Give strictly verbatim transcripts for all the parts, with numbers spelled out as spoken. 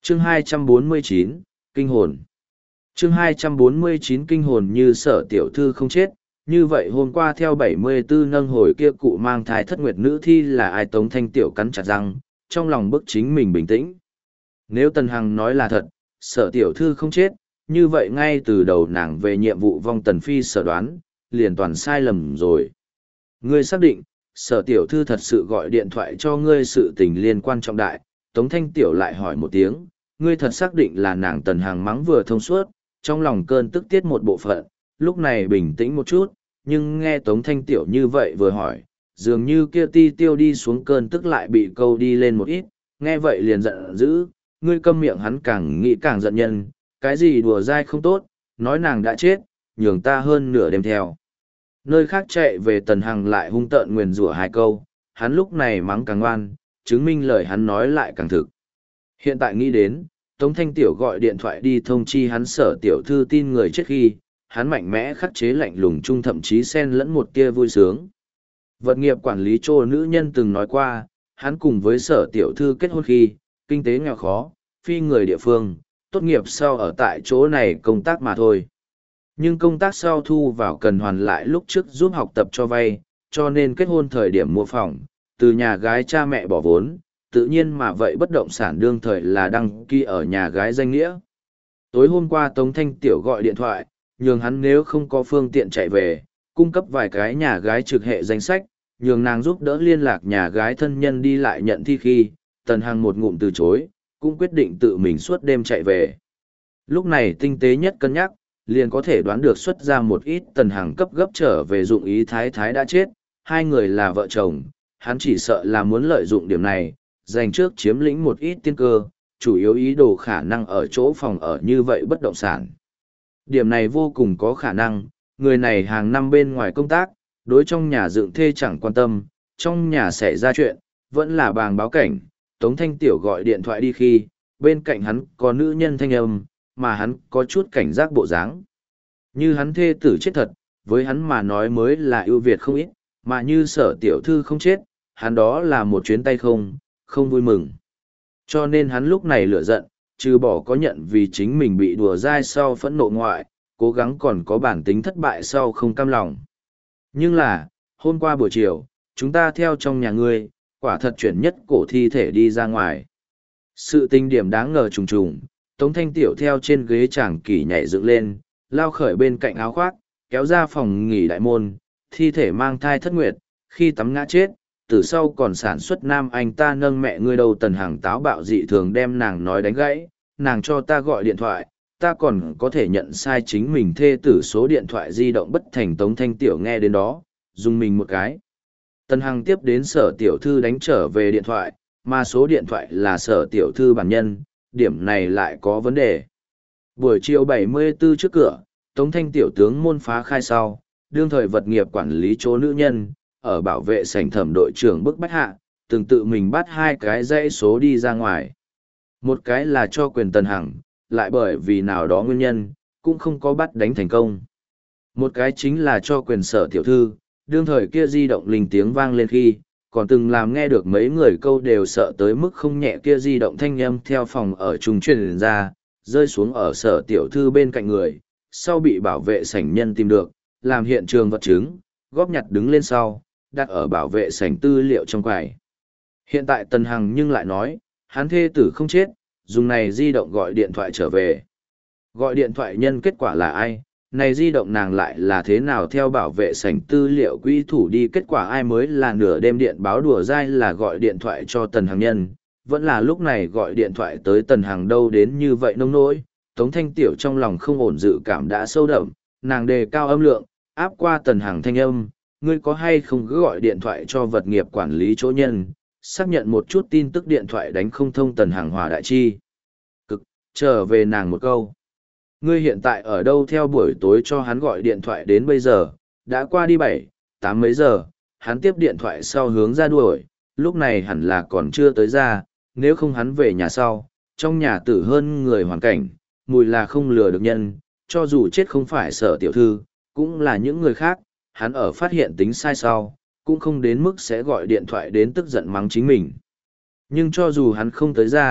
Chương hai trăm bốn mươi chín, Kinh hồn. Chương hai trăm bốn mươi chín Kinh hồn. Như Sở tiểu thư không chết, như vậy hôm qua theo bảy mươi tư nâng hồi kia cụ mang thai thất nguyệt nữ thi là ai? Tống Thanh Tiểu cắn chặt răng, trong lòng bức chính mình bình tĩnh. Nếu Tần Hằng nói là thật, Sở tiểu thư không chết, như vậy ngay từ đầu nàng về nhiệm vụ vong Tần Phi sở đoán, liền toàn sai lầm rồi. Ngươi xác định, Sở tiểu thư thật sự gọi điện thoại cho ngươi sự tình liên quan trọng đại. Tống Thanh Tiểu lại hỏi một tiếng, ngươi thật xác định là nàng? Tần Hằng mắng vừa thông suốt, trong lòng cơn tức tiết một bộ phận, lúc này bình tĩnh một chút, nhưng nghe Tống Thanh Tiểu như vậy vừa hỏi, dường như kia ti tiêu đi xuống cơn tức lại bị câu đi lên một ít, nghe vậy liền giận dữ, ngươi câm miệng. Hắn càng nghĩ càng giận nhân, cái gì đùa dai không tốt, nói nàng đã chết, nhường ta hơn nửa đêm theo. Nơi khác chạy về Tần Hằng lại hung tợn nguyền rủa hai câu, hắn lúc này mắng càng ngoan, chứng minh lời hắn nói lại càng thực. Hiện tại nghĩ đến, Tống Thanh Tiểu gọi điện thoại đi thông chi hắn Sở tiểu thư tin người chết khi, hắn mạnh mẽ khắc chế lạnh lùng chung, thậm chí xen lẫn một tia vui sướng. Vật nghiệp quản lý Trô nữ nhân từng nói qua, hắn cùng với Sở tiểu thư kết hôn khi, kinh tế nghèo khó, phi người địa phương, tốt nghiệp sau ở tại chỗ này công tác mà thôi. Nhưng công tác sau thu vào cần hoàn lại lúc trước giúp học tập cho vay, cho nên kết hôn thời điểm mua phòng, từ nhà gái cha mẹ bỏ vốn, tự nhiên mà vậy bất động sản đương thời là đăng ký ở nhà gái danh nghĩa. Tối hôm qua Tống Thanh Tiểu gọi điện thoại, nhường hắn nếu không có phương tiện chạy về, cung cấp vài cái nhà gái trực hệ danh sách, nhường nàng giúp đỡ liên lạc nhà gái thân nhân đi lại nhận thi khi, Tần Hằng một ngụm từ chối, cũng quyết định tự mình suốt đêm chạy về. Lúc này tinh tế nhất cân nhắc, liền có thể đoán được xuất ra một ít. Tần Hằng cấp gấp trở về dụng ý thái thái đã chết, hai người là vợ chồng, hắn chỉ sợ là muốn lợi dụng điểm này, dành trước chiếm lĩnh một ít tiên cơ, chủ yếu ý đồ khả năng ở chỗ phòng ở như vậy bất động sản. Điểm này vô cùng có khả năng, người này hàng năm bên ngoài công tác, đối trong nhà dựng thê chẳng quan tâm, trong nhà xảy ra chuyện, vẫn là bàng báo cảnh. Tống Thanh Tiểu gọi điện thoại đi khi, bên cạnh hắn có nữ nhân thanh âm, mà hắn có chút cảnh giác bộ dáng. Như hắn thê tử chết thật, với hắn mà nói mới là ưu việt không ít, mà như Sở tiểu thư không chết, hắn đó là một chuyến tay không, không vui mừng. Cho nên hắn lúc này lửa giận, trừ bỏ có nhận vì chính mình bị đùa dai sau phẫn nộ ngoại, cố gắng còn có bản tính thất bại sau không cam lòng. Nhưng là, hôm qua buổi chiều, chúng ta theo trong nhà ngươi, quả thật chuyển nhất cổ thi thể đi ra ngoài. Sự tình điểm đáng ngờ trùng trùng, Tống Thanh Tiểu theo trên ghế chàng kỷ nhảy dựng lên, lao khởi bên cạnh áo khoác, kéo ra phòng nghỉ đại môn, thi thể mang thai thất nguyệt, khi tắm ngã chết, từ sau còn sản xuất nam anh ta nâng mẹ ngươi đầu. Tần Hằng táo bạo dị thường đem nàng nói đánh gãy, nàng cho ta gọi điện thoại, ta còn có thể nhận sai chính mình thê tử số điện thoại di động bất thành. Tống Thanh Tiểu nghe đến đó, dùng mình một cái. Tần Hằng tiếp đến Sở tiểu thư đánh trở về điện thoại, mà số điện thoại là Sở tiểu thư bản nhân, điểm này lại có vấn đề. Buổi chiều bảy mươi tư trước cửa, Tống Thanh Tiểu tướng môn phá khai sau, đương thời vật nghiệp quản lý Chỗ nữ nhân, ở bảo vệ sảnh thẩm đội trưởng bức bách hạ, từng tự mình bắt hai cái dãy số đi ra ngoài. Một cái là cho quyền Tần Hằng, lại bởi vì nào đó nguyên nhân, cũng không có bắt đánh thành công. Một cái chính là cho quyền Sở tiểu thư, đương thời kia di động linh tiếng vang lên khi, còn từng làm nghe được mấy người câu đều sợ tới mức không nhẹ. Kia di động thanh âm theo phòng ở trung truyền ra, rơi xuống ở Sở tiểu thư bên cạnh người, sau bị bảo vệ sảnh nhân tìm được, làm hiện trường vật chứng, góp nhặt đứng lên sau, đặt ở bảo vệ sảnh tư liệu trong quầy. Hiện tại Tần Hằng nhưng lại nói, hắn thê tử không chết, dùng này di động gọi điện thoại trở về. Gọi điện thoại nhân kết quả là ai? Này di động nàng lại là thế nào theo bảo vệ sảnh tư liệu quỹ thủ đi? Kết quả ai mới là nửa đêm điện báo đùa dai là gọi điện thoại cho Tần Hằng nhân, vẫn là lúc này gọi điện thoại tới Tần Hằng đâu đến như vậy nông nỗi. Tống Thanh Tiểu trong lòng không ổn dự cảm đã sâu đậm, nàng đề cao âm lượng, áp qua Tần Hằng thanh âm, ngươi có hay không cứ gọi điện thoại cho vật nghiệp quản lý Chỗ nhân, xác nhận một chút tin tức. Điện thoại đánh không thông. Tần Hằng hòa đại chi cực, trở về nàng một câu. Ngươi hiện tại ở đâu? Theo buổi tối cho hắn gọi điện thoại đến bây giờ, đã qua đi bảy, tám mấy giờ, hắn tiếp điện thoại sau hướng ra đuổi, lúc này hẳn là còn chưa tới ra, nếu không hắn về nhà sau, trong nhà tử hơn người hoàn cảnh, mùi là không lừa được nhân, cho dù chết không phải Sở tiểu thư, cũng là những người khác, hắn ở phát hiện tính sai sau, cũng không đến mức sẽ gọi điện thoại đến tức giận mắng chính mình. Nhưng cho dù hắn không tới ra,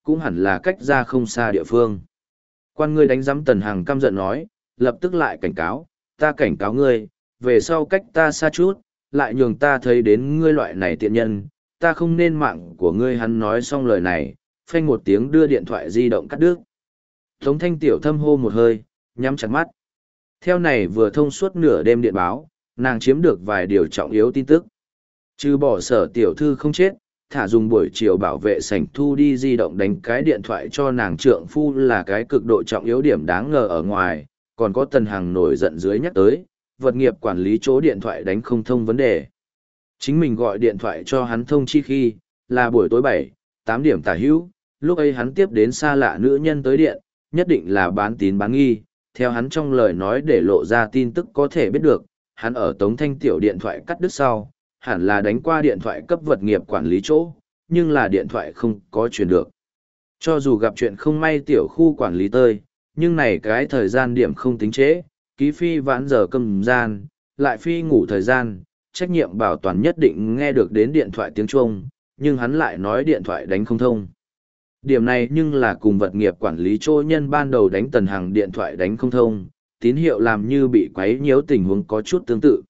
cũng hẳn là cách ra không xa địa phương. Quan ngươi đánh giám Tần Hằng căm giận nói, lập tức lại cảnh cáo, ta cảnh cáo ngươi, về sau cách ta xa chút, lại nhường ta thấy đến ngươi loại này tiện nhân, ta không nên mạng của ngươi. Hắn nói xong lời này, phanh một tiếng đưa điện thoại di động cắt đứt. Tống Thanh Tiểu thâm hô một hơi, nhắm chặt mắt. Theo này vừa thông suốt nửa đêm điện báo, nàng chiếm được vài điều trọng yếu tin tức. Trừ bỏ Sở tiểu thư không chết, thả dùng buổi chiều bảo vệ sảnh thu đi di động đánh cái điện thoại cho nàng trượng phu là cái cực độ trọng yếu điểm đáng ngờ ở ngoài, còn có Tần Hằng nổi giận dưới nhắc tới, vật nghiệp quản lý chỗ điện thoại đánh không thông vấn đề. Chính mình gọi điện thoại cho hắn thông chi khi, là buổi tối bảy, tám điểm tả hữu, lúc ấy hắn tiếp đến xa lạ nữ nhân tới điện, nhất định là bán tín bán nghi, theo hắn trong lời nói để lộ ra tin tức có thể biết được, hắn ở Tống Thanh Tiểu điện thoại cắt đứt sau, hẳn là đánh qua điện thoại cấp vật nghiệp quản lý chỗ, nhưng là điện thoại không có truyền được. Cho dù gặp chuyện không may tiểu khu quản lý tơi, nhưng này cái thời gian điểm không tính trễ, ký phi vãn giờ cầm gian, lại phi ngủ thời gian, trách nhiệm bảo toàn nhất định nghe được đến điện thoại tiếng chuông, nhưng hắn lại nói điện thoại đánh không thông. Điểm này nhưng là cùng vật nghiệp quản lý chỗ nhân ban đầu đánh Tần Hằng điện thoại đánh không thông, tín hiệu làm như bị quấy nhiễu tình huống có chút tương tự.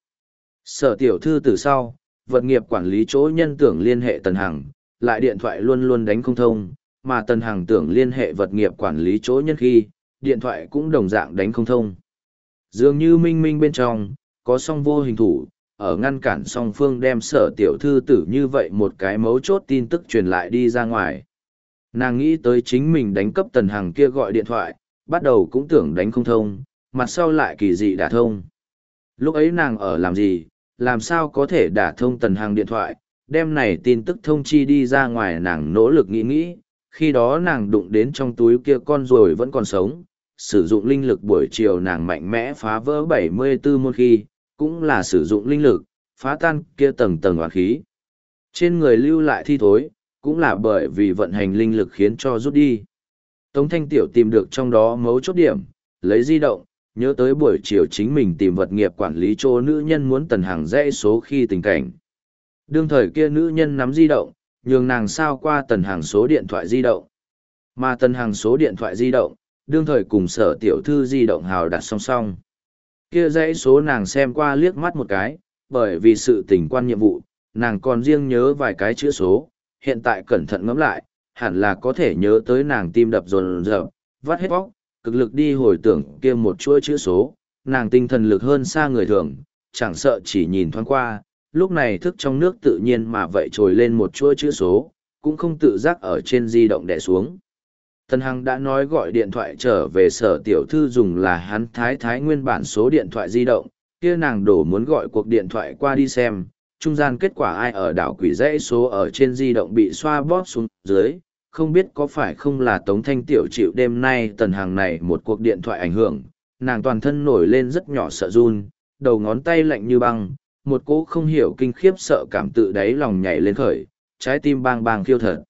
Sở tiểu thư từ sau, vật nghiệp quản lý chỗ nhân tưởng liên hệ Tần Hằng, lại điện thoại luôn luôn đánh không thông, mà Tần Hằng tưởng liên hệ vật nghiệp quản lý chỗ nhân khi, điện thoại cũng đồng dạng đánh không thông. Dường như minh minh bên trong, có song vô hình thủ, ở ngăn cản song phương đem sở tiểu thư tử như vậy một cái mấu chốt tin tức truyền lại đi ra ngoài. Nàng nghĩ tới chính mình đánh cấp Tần Hằng kia gọi điện thoại, bắt đầu cũng tưởng đánh không thông, mặt sau lại kỳ dị đả thông. Lúc ấy nàng ở làm gì, làm sao có thể đả thông Tần Hằng điện thoại, đem này tin tức thông chi đi ra ngoài. Nàng nỗ lực nghĩ nghĩ, khi đó nàng đụng đến trong túi kia con ruồi vẫn còn sống, sử dụng linh lực buổi chiều nàng mạnh mẽ phá vỡ bảy mươi tư môn khi, cũng là sử dụng linh lực, phá tan kia tầng tầng oán khí. Trên người lưu lại thi thối, cũng là bởi vì vận hành linh lực khiến cho rút đi. Tống Thanh Tiểu tìm được trong đó mấu chốt điểm, lấy di động, nhớ tới buổi chiều chính mình tìm vật nghiệp quản lý chỗ nữ nhân muốn Tần Hằng dãy số khi tình cảnh. Đương thời kia nữ nhân nắm di động, nhường nàng sao qua Tần Hằng số điện thoại di động. Mà Tần Hằng số điện thoại di động, đương thời cùng sở tiểu thư di động hào đặt song song. Kia dãy số nàng xem qua liếc mắt một cái, bởi vì sự tình quan nhiệm vụ, nàng còn riêng nhớ vài cái chữ số, hiện tại cẩn thận ngẫm lại, hẳn là có thể nhớ tới nàng tim đập dồn dập, vắt hết vóc, cực lực đi hồi tưởng kia một chuỗi chữ số, nàng tinh thần lực hơn xa người thường, chẳng sợ chỉ nhìn thoáng qua, lúc này thức trong nước tự nhiên mà vậy trồi lên một chuỗi chữ số, cũng không tự giác ở trên di động đè xuống. Tần Hằng đã nói gọi điện thoại trở về sở tiểu thư dùng là hắn thái thái nguyên bản số điện thoại di động, kia nàng đổ muốn gọi cuộc điện thoại qua đi xem, trung gian kết quả ai ở đảo quỷ dãy số ở trên di động bị xoa bóp xuống dưới, không biết có phải không là Tống Thanh Tiểu chịu đêm nay Tần Hằng này một cuộc điện thoại ảnh hưởng, nàng toàn thân nổi lên rất nhỏ sợ run, đầu ngón tay lạnh như băng, một cỗ không hiểu kinh khiếp sợ cảm tự đáy lòng nhảy lên khởi, trái tim bang bang khiêu thật.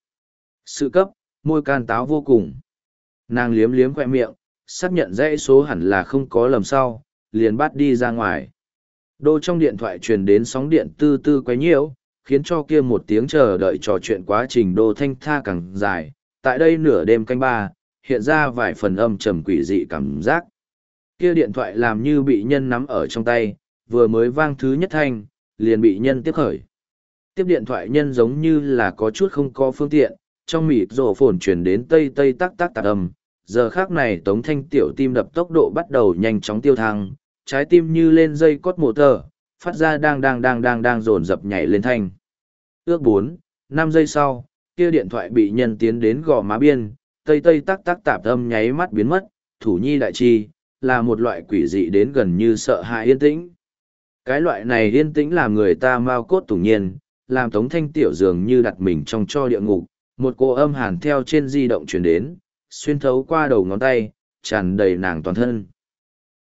Sự cấp, môi can táo vô cùng. Nàng liếm liếm khoe miệng, xác nhận dãy số hẳn là không có lầm sau, liền bắt đi ra ngoài. Đô trong điện thoại truyền đến sóng điện tư tư quấy nhiễu, khiến cho kia một tiếng chờ đợi trò chuyện quá trình đô thanh tha càng dài. Tại đây nửa đêm canh ba, hiện ra vài phần âm trầm quỷ dị cảm giác. Kia điện thoại làm như bị nhân nắm ở trong tay, vừa mới vang thứ nhất thanh, liền bị nhân tiếp khởi. Tiếp điện thoại nhân giống như là có chút không có phương tiện, trong mịt rổ phồn truyền đến tây tây tắc tắc tạc âm. Giờ khác này Tống Thanh Tiểu tim đập tốc độ bắt đầu nhanh chóng tiêu thăng, trái tim như lên dây cốt mổ tờ, phát ra đang đang đang đang đang dồn dập nhảy lên thanh. Ước bốn, năm giây sau, kia điện thoại bị nhân tiến đến gò má biên, tây tây tắc tắc tạp âm nháy mắt biến mất, thủ nhi đại chi, là một loại quỷ dị đến gần như sợ hãi yên tĩnh. Cái loại này yên tĩnh làm người ta mau cốt tủng nhiên, làm Tống Thanh Tiểu dường như đặt mình trong cho địa ngục, một cô âm hàn theo trên di động truyền đến, xuyên thấu qua đầu ngón tay, tràn đầy nàng toàn thân.